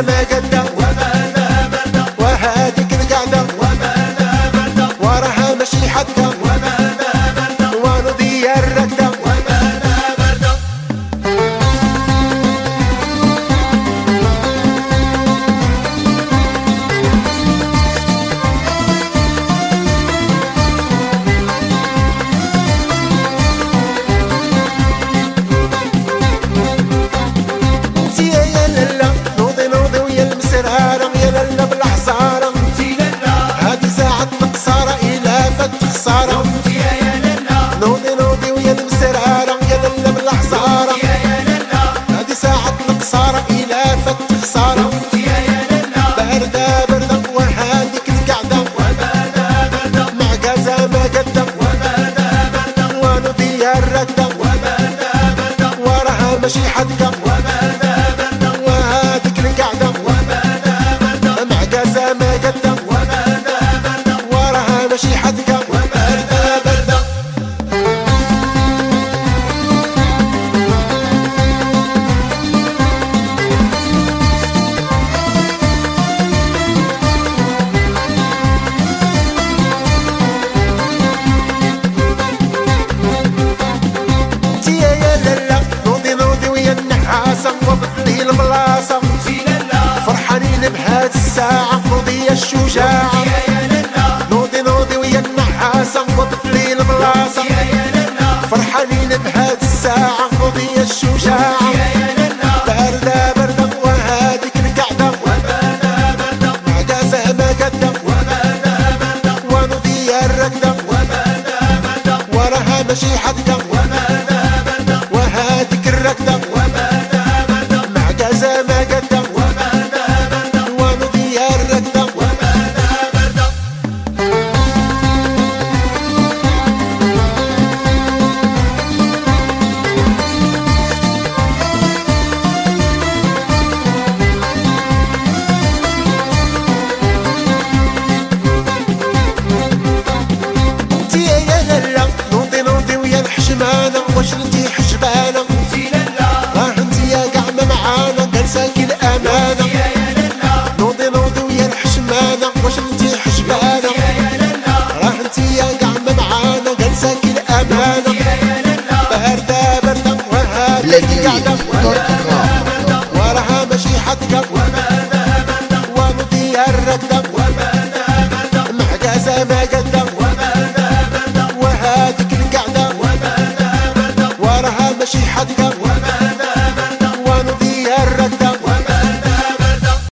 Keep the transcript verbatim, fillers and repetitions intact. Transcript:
ما قدم وهاديك القعدة وراها ماشي حدة ونضي الركدة خسارة نوضي نوضي ويا المسرارة يا للا بالحصارة هادي ساعة القصارة إلا فت خسارة باردة باردة وهاديك القعدة معقازة ما قدم ونضي الركدة وراها ماشي حدقة وهاديك القعدة معقازة ما قدم وراها ماشي حدقة وبطلي البلاصة فرحانين بهاد الساعة نوضي الشجاعة نوضي نوضي ويا النحاسة وبطلي البلاصة فرحانين بهاد الساعة نوضي الشجاعة باردة باردة وهاديك القعدة معقازة ما قدم ونوضي الركدة وراها ماشي حدقة وهاديك الركدة معقازة ما قدم ونضي الركدة انتي يا للا نوضي نوضي ويا الحشمانة واش انتي حجبانة ساكي الأمانة نوضي نوضي ويا الحشمانة واش انتي حجبانة راه انتي يا قعمة معانا قال ساكي الأمانة باردة باردة وهاديك القعدة وراها ماشي حدقة ونضي الركدة معقازة ما قدم وهاديك القعدة وراها ماشي حدقة